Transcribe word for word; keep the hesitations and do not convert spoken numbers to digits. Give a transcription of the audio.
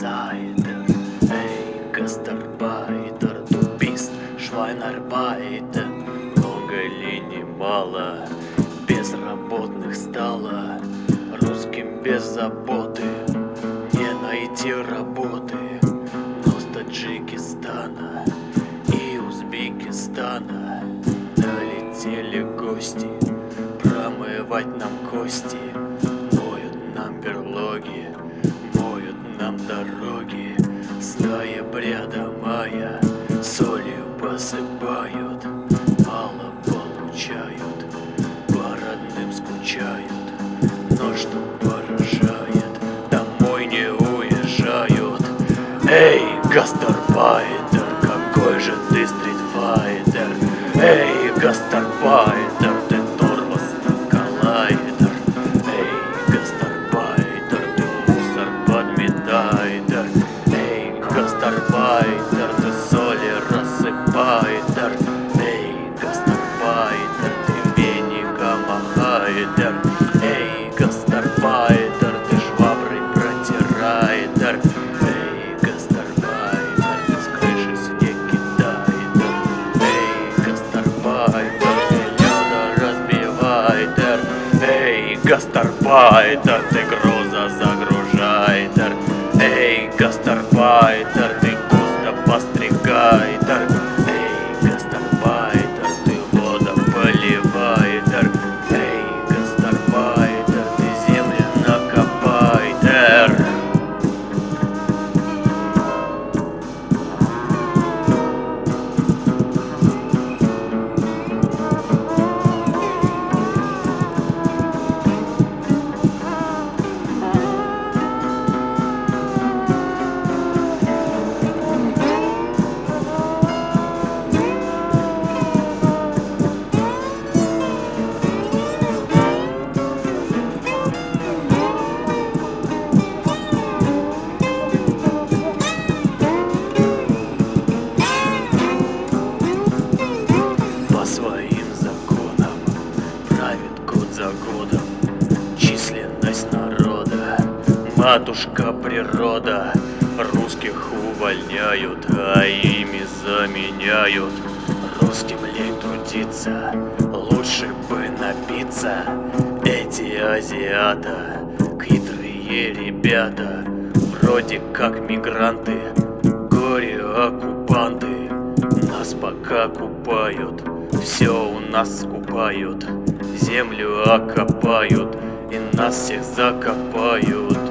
Insider, эй, гастарбайтер, тупист, швайнарбайтер. Много линий мало, безработных стало, русским без заботы не найти работы. Но с Таджикистана и Узбекистана налетели гости промывать нам кости, моют нам берлоги, моют нам дороги. С ноября до мая солью посыпают, мало получают, по родным скучают, но что поражает, домой не уезжают. Эй, гастарбайтер, какой же ты стритфайтер? Эй, гастарбайтер, ты тормоз на коллайдер. Эй, гастарбайтер, ты мусор подметайтер. Эй, гастарбайтер, ты соли рассыпайтер. Эй, гастарбайтер, ты веником махайтер. Эй, гастарбайтер, ты шваброй протирайтер. Эй, гастарбайтер, ты с крыши снег кидайтер. Эй, гастарбайтер, ты лёда разбивайтер. Эй, гастарбайтер, ты груза загружайтер. Эй, гастарбайтер, ты густо постригайтер. Эй, гастарбайтер, ты вода поливайтер. Эй, гастарбайтер, ты землю накопайтер. Своим законам правит год за годом численность народа. Матушка природа, русских увольняют, а ими заменяют. Русским лень трудиться, лучше бы напиться. Эти азиата, хитрые ребята, вроде как мигранты, горе-оккупанты. Нас пока купают, все у нас скупают, землю окопают и нас всех закопают.